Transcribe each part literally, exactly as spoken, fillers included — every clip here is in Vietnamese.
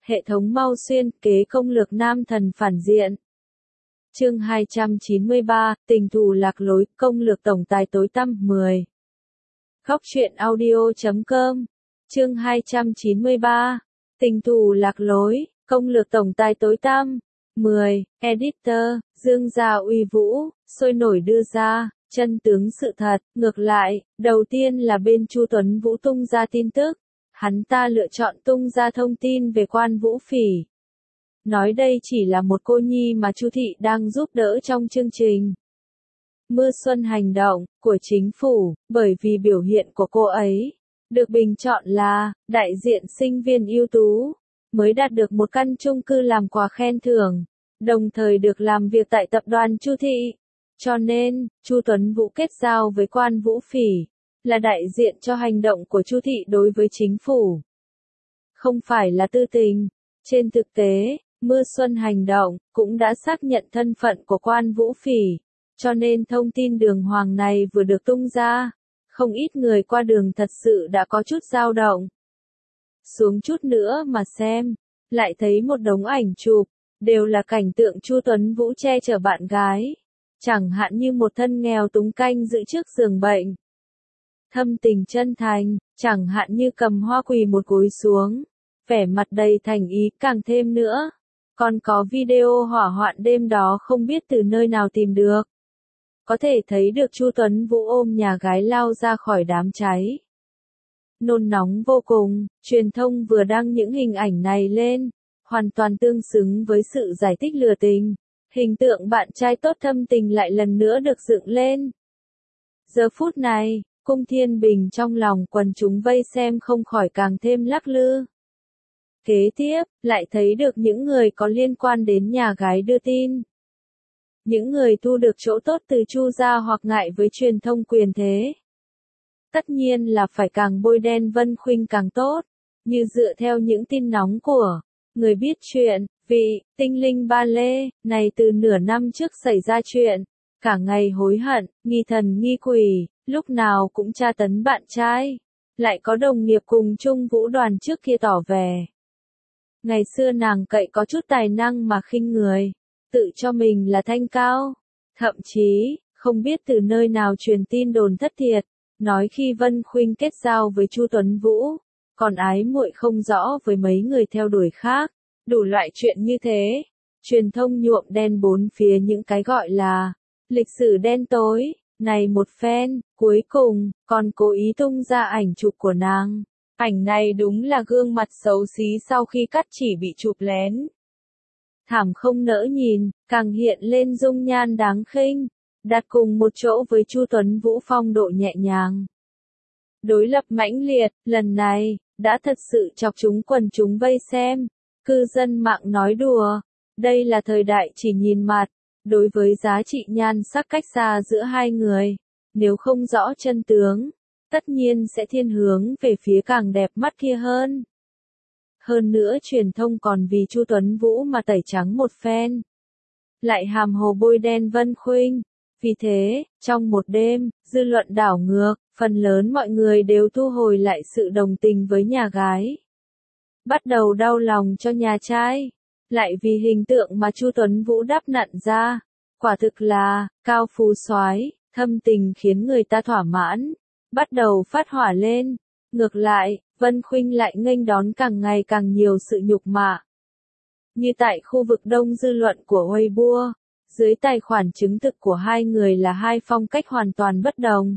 Hệ thống mau xuyên kế công lược nam thần phản diện. Chương hai trăm chín mươi ba, tình thù lạc lối, công lược tổng tài tối tăm mười. Góc truyện audio chấm com. Chương hai trăm chín mươi ba, tình thù lạc lối, công lược tổng tài tối tăm mười. Editor, Dương Gia uy vũ, sôi nổi đưa ra chân tướng sự thật. Ngược lại, đầu tiên là bên Chu Tuấn Vũ tung ra tin tức. Hắn ta lựa chọn tung ra thông tin về Quan Vũ Phỉ. Nói đây chỉ là một cô nhi mà Chu Thị đang giúp đỡ trong chương trình Mưa Xuân hành động của chính phủ, bởi vì biểu hiện của cô ấy được bình chọn là đại diện sinh viên ưu tú, mới đạt được một căn chung cư làm quà khen thưởng, đồng thời được làm việc tại tập đoàn Chu Thị. Cho nên, Chu Tuấn Vũ kết giao với Quan Vũ Phỉ, là đại diện cho hành động của Chu Thị đối với chính phủ. Không phải là tư tình. Trên thực tế, Mưa Xuân hành động cũng đã xác nhận thân phận của Quan Vũ Phỉ, cho nên thông tin đường hoàng này vừa được tung ra, không ít người qua đường thật sự đã có chút dao động. Xuống chút nữa mà xem, lại thấy một đống ảnh chụp, đều là cảnh tượng Chu Tuấn Vũ che chở bạn gái, chẳng hạn như một thân nghèo túng canh giữ trước giường bệnh. Thâm tình chân thành, chẳng hạn như cầm hoa quỳ một gối xuống, vẻ mặt đầy thành ý càng thêm nữa. Còn có video hỏa hoạn đêm đó không biết từ nơi nào tìm được. Có thể thấy được Chu Tuấn Vũ ôm nhà gái lao ra khỏi đám cháy. Nôn nóng vô cùng, truyền thông vừa đăng những hình ảnh này lên, hoàn toàn tương xứng với sự giải thích lừa tình. Hình tượng bạn trai tốt thâm tình lại lần nữa được dựng lên. Giờ phút này, Cung Thiên Bình trong lòng quần chúng vây xem không khỏi càng thêm lắc lư. Kế tiếp, lại thấy được những người có liên quan đến nhà gái đưa tin. Những người thu được chỗ tốt từ Chu gia hoặc ngại với truyền thông quyền thế. Tất nhiên là phải càng bôi đen Vân Khuynh càng tốt, như dựa theo những tin nóng của người biết chuyện, vị tinh linh ba lê này từ nửa năm trước xảy ra chuyện, cả ngày hối hận, nghi thần nghi quỷ, lúc nào cũng tra tấn bạn trai, lại có đồng nghiệp cùng chung vũ đoàn trước kia tỏ vẻ. Ngày xưa nàng cậy có chút tài năng mà khinh người, tự cho mình là thanh cao, thậm chí, không biết từ nơi nào truyền tin đồn thất thiệt, nói khi Vân Khuynh kết giao với Chu Tuấn Vũ, còn ái muội không rõ với mấy người theo đuổi khác, đủ loại chuyện như thế, truyền thông nhuộm đen bốn phía những cái gọi là lịch sử đen tối, này một phen, cuối cùng, còn cố ý tung ra ảnh chụp của nàng. Ảnh này đúng là gương mặt xấu xí sau khi cắt chỉ bị chụp lén. Thảm không nỡ nhìn, càng hiện lên dung nhan đáng khinh, đặt cùng một chỗ với Chu Tuấn Vũ phong độ nhẹ nhàng. Đối lập mãnh liệt, lần này, đã thật sự chọc chúng quần chúng vây xem. Cư dân mạng nói đùa, đây là thời đại chỉ nhìn mặt, đối với giá trị nhan sắc cách xa giữa hai người, nếu không rõ chân tướng, tất nhiên sẽ thiên hướng về phía càng đẹp mắt kia hơn. Hơn nữa truyền thông còn vì Chu Tuấn Vũ mà tẩy trắng một phen. Lại hàm hồ bôi đen Vân Khuynh. Vì thế, trong một đêm, dư luận đảo ngược, phần lớn mọi người đều thu hồi lại sự đồng tình với nhà gái. Bắt đầu đau lòng cho nhà trai. Lại vì hình tượng mà Chu Tuấn Vũ đắp nặn ra. Quả thực là, cao phú soái, thâm tình khiến người ta thỏa mãn. Bắt đầu phát hỏa lên. Ngược lại, Vân Khuynh lại nghênh đón càng ngày càng nhiều sự nhục mạ. Như tại khu vực đông dư luận của Weibo, dưới tài khoản chứng thực của hai người là hai phong cách hoàn toàn bất đồng.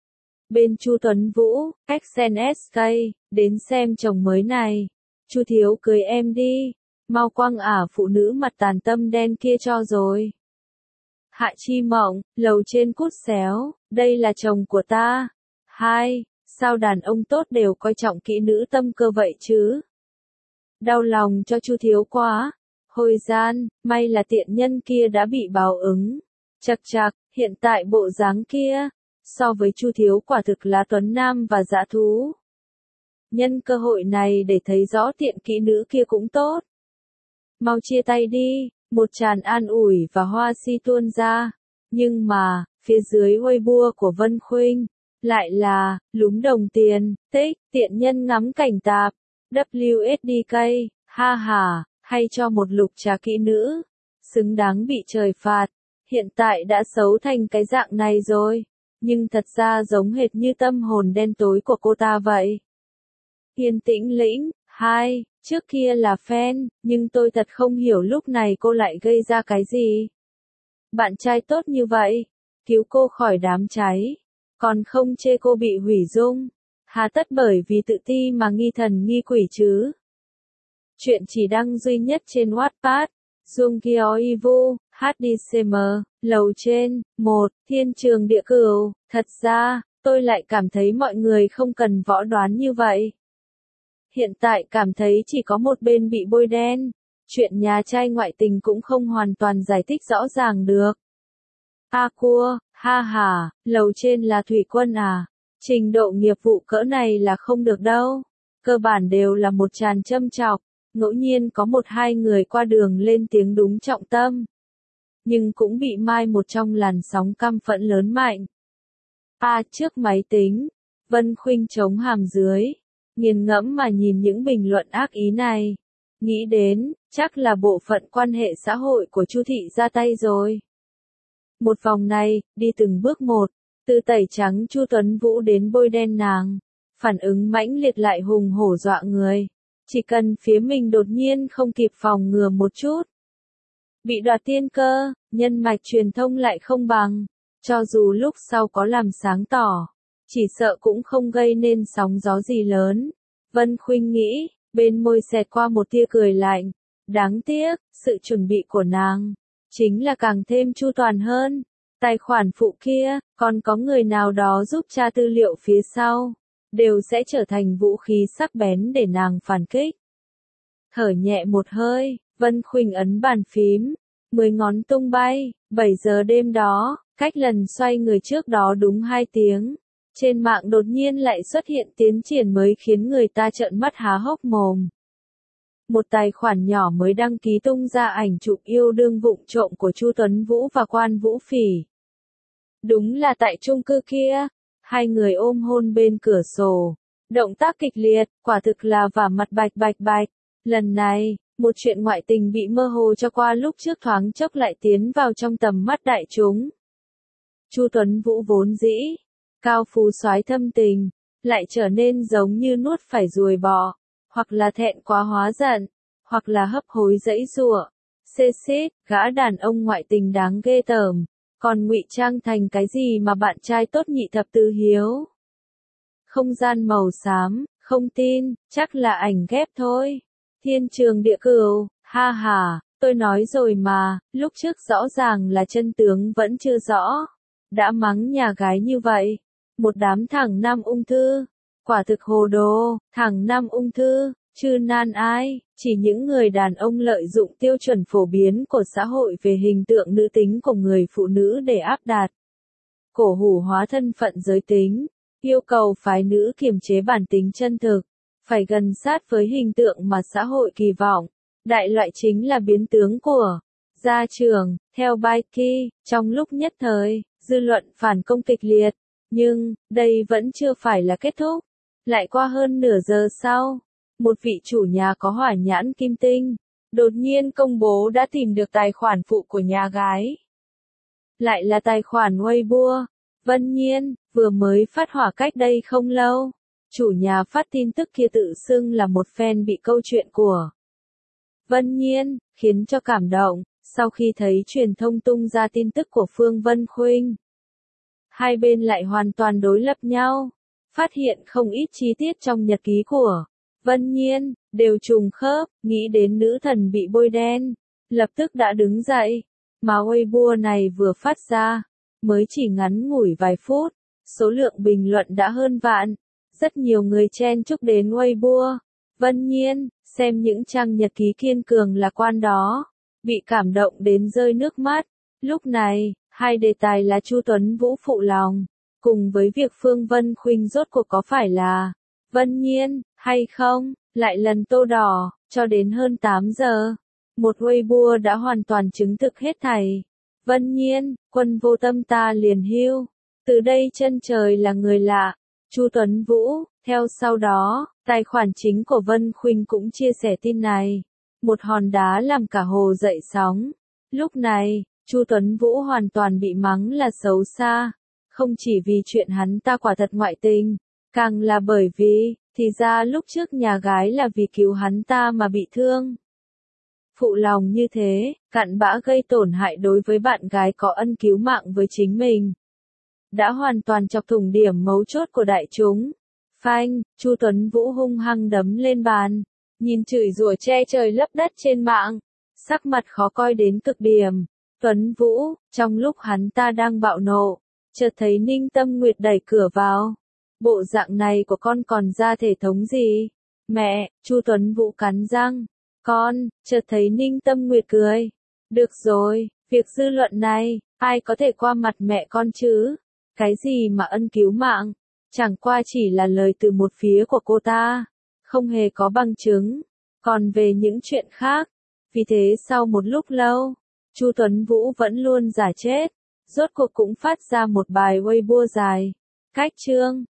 Bên Chu Tuấn Vũ, Xen ét ca, đến xem chồng mới này. Chu thiếu cưới em đi, mau quăng ả phụ nữ mặt tàn tâm đen kia cho rồi. Hạ Chi Mộng, lầu trên cút xéo, đây là chồng của ta. Hai, sao đàn ông tốt đều coi trọng kỹ nữ tâm cơ vậy chứ? Đau lòng cho Chu thiếu quá. Hồi gian, may là tiện nhân kia đã bị báo ứng. Chật chạc, hiện tại bộ dáng kia, so với Chu thiếu quả thực là tuấn nam và dã thú. Nhân cơ hội này để thấy rõ tiện kỹ nữ kia cũng tốt. Mau chia tay đi, một tràn an ủi và hoa si tuôn ra. Nhưng mà, phía dưới Weibo của Vân Khuynh, lại là, lúm đồng tiền, tích, tiện nhân ngắm cảnh tạp, vê kép ét đê ca, ha ha, hay cho một lục trà kỹ nữ, xứng đáng bị trời phạt, hiện tại đã xấu thành cái dạng này rồi, nhưng thật ra giống hệt như tâm hồn đen tối của cô ta vậy. Yên tĩnh lĩnh, hai, trước kia là fan, nhưng tôi thật không hiểu lúc này cô lại gây ra cái gì. Bạn trai tốt như vậy, cứu cô khỏi đám cháy, còn không chê cô bị hủy dung, hà tất bởi vì tự ti mà nghi thần nghi quỷ chứ. Chuyện chỉ đăng duy nhất trên Wattpad, Dung Kyo Ivu, hát đê xê em, lầu trên, một, thiên trường địa cửu, thật ra, tôi lại cảm thấy mọi người không cần võ đoán như vậy. Hiện tại cảm thấy chỉ có một bên bị bôi đen, chuyện nhà trai ngoại tình cũng không hoàn toàn giải thích rõ ràng được. A cua, ha ha, lầu trên là thủy quân à, trình độ nghiệp vụ cỡ này là không được đâu, cơ bản đều là một tràn châm chọc, ngẫu nhiên có một hai người qua đường lên tiếng đúng trọng tâm, nhưng cũng bị mai một trong làn sóng căm phẫn lớn mạnh. A trước máy tính, Vân Khuynh chống hàm dưới, nghiền ngẫm mà nhìn những bình luận ác ý này, nghĩ đến, chắc là bộ phận quan hệ xã hội của Chu thị ra tay rồi. Một vòng này, đi từng bước một, từ tẩy trắng Chu Tuấn Vũ đến bôi đen nàng, phản ứng mãnh liệt lại hùng hổ dọa người, chỉ cần phía mình đột nhiên không kịp phòng ngừa một chút, bị đoạt tiên cơ, nhân mạch truyền thông lại không bằng, cho dù lúc sau có làm sáng tỏ, chỉ sợ cũng không gây nên sóng gió gì lớn. Vân Khuynh nghĩ, bên môi xẹt qua một tia cười lạnh, đáng tiếc, sự chuẩn bị của nàng chính là càng thêm chu toàn hơn. Tài khoản phụ kia, còn có người nào đó giúp tra tư liệu phía sau, đều sẽ trở thành vũ khí sắc bén để nàng phản kích. Thở nhẹ một hơi, Vân Khuynh ấn bàn phím, mười ngón tung bay, bảy giờ đêm đó, cách lần xoay người trước đó đúng hai tiếng. Trên mạng đột nhiên lại xuất hiện tiến triển mới khiến người ta trợn mắt há hốc mồm. Một tài khoản nhỏ mới đăng ký tung ra ảnh chụp yêu đương vụng trộm của Chu Tuấn Vũ và Quan Vũ Phỉ. Đúng là tại chung cư kia, hai người ôm hôn bên cửa sổ, động tác kịch liệt, quả thực là vả mặt bạch bạch bạch. Lần này, một chuyện ngoại tình bị mơ hồ cho qua lúc trước thoáng chốc lại tiến vào trong tầm mắt đại chúng. Chu Tuấn Vũ vốn dĩ cao phú soái thâm tình, lại trở nên giống như nuốt phải ruồi bò, hoặc là thẹn quá hóa giận, hoặc là hấp hối dãy giụa. Xê xít, gã đàn ông ngoại tình đáng ghê tởm, còn ngụy trang thành cái gì mà bạn trai tốt nhị thập tứ hiếu. Không gian màu xám, không tin, chắc là ảnh ghép thôi. Thiên trường địa cửu, ha ha, tôi nói rồi mà, lúc trước rõ ràng là chân tướng vẫn chưa rõ. Đã mắng nhà gái như vậy. Một đám thằng nam ung thư, quả thực hồ đồ, thằng nam ung thư, chứ nan ai, chỉ những người đàn ông lợi dụng tiêu chuẩn phổ biến của xã hội về hình tượng nữ tính của người phụ nữ để áp đặt, cổ hủ hóa thân phận giới tính, yêu cầu phái nữ kiềm chế bản tính chân thực, phải gần sát với hình tượng mà xã hội kỳ vọng. Đại loại chính là biến tướng của gia trưởng, theo Baiki, trong lúc nhất thời, dư luận phản công kịch liệt. Nhưng, đây vẫn chưa phải là kết thúc. Lại qua hơn nửa giờ sau, một vị chủ nhà có hỏa nhãn kim tinh, đột nhiên công bố đã tìm được tài khoản phụ của nhà gái. Lại là tài khoản Weibo. Vân Nhiên, vừa mới phát hỏa cách đây không lâu. Chủ nhà phát tin tức kia tự xưng là một fan bị câu chuyện của Vân Nhiên, khiến cho cảm động, sau khi thấy truyền thông tung ra tin tức của Phương Vân Khuynh. Hai bên lại hoàn toàn đối lập nhau, phát hiện không ít chi tiết trong nhật ký của Vân Nhiên, đều trùng khớp, nghĩ đến nữ thần bị bôi đen, lập tức đã đứng dậy, mà Weibo này vừa phát ra, mới chỉ ngắn ngủi vài phút, số lượng bình luận đã hơn vạn, rất nhiều người chen chúc đến Weibo, Vân Nhiên, xem những trang nhật ký kiên cường lạc quan đó, bị cảm động đến rơi nước mắt, lúc này. Hai đề tài là Chu Tuấn Vũ phụ lòng, cùng với việc Phương Vân Khuynh rốt cuộc có phải là Vân Nhiên, hay không, lại lần tô đỏ, cho đến hơn tám giờ. Một Weibo đã hoàn toàn chứng thực hết thảy. Vân Nhiên, quân vô tâm ta liền hưu. Từ đây chân trời là người lạ. Chu Tuấn Vũ. Theo sau đó, tài khoản chính của Vân Khuynh cũng chia sẻ tin này. Một hòn đá làm cả hồ dậy sóng. Lúc này, Chu Tuấn Vũ hoàn toàn bị mắng là xấu xa. Không chỉ vì chuyện hắn ta quả thật ngoại tình, càng là bởi vì, thì ra lúc trước nhà gái là vì cứu hắn ta mà bị thương. Phụ lòng như thế, cặn bã gây tổn hại đối với bạn gái có ân cứu mạng với chính mình. Đã hoàn toàn chọc thủng điểm mấu chốt của đại chúng. Phanh, Chu Tuấn Vũ hung hăng đấm lên bàn, nhìn chửi rủa che trời lấp đất trên mạng, sắc mặt khó coi đến cực điểm. Tuấn Vũ, trong lúc hắn ta đang bạo nộ, chợt thấy Ninh Tâm Nguyệt đẩy cửa vào. Bộ dạng này của con còn ra thể thống gì? Mẹ, Chu Tuấn Vũ cắn răng. Con, chợt thấy Ninh Tâm Nguyệt cười. Được rồi, việc dư luận này, ai có thể qua mặt mẹ con chứ? Cái gì mà ân cứu mạng? Chẳng qua chỉ là lời từ một phía của cô ta, không hề có bằng chứng. Còn về những chuyện khác, vì thế sau một lúc lâu, Chu Tuấn Vũ vẫn luôn giả chết, rốt cuộc cũng phát ra một bài Weibo dài. Cách chương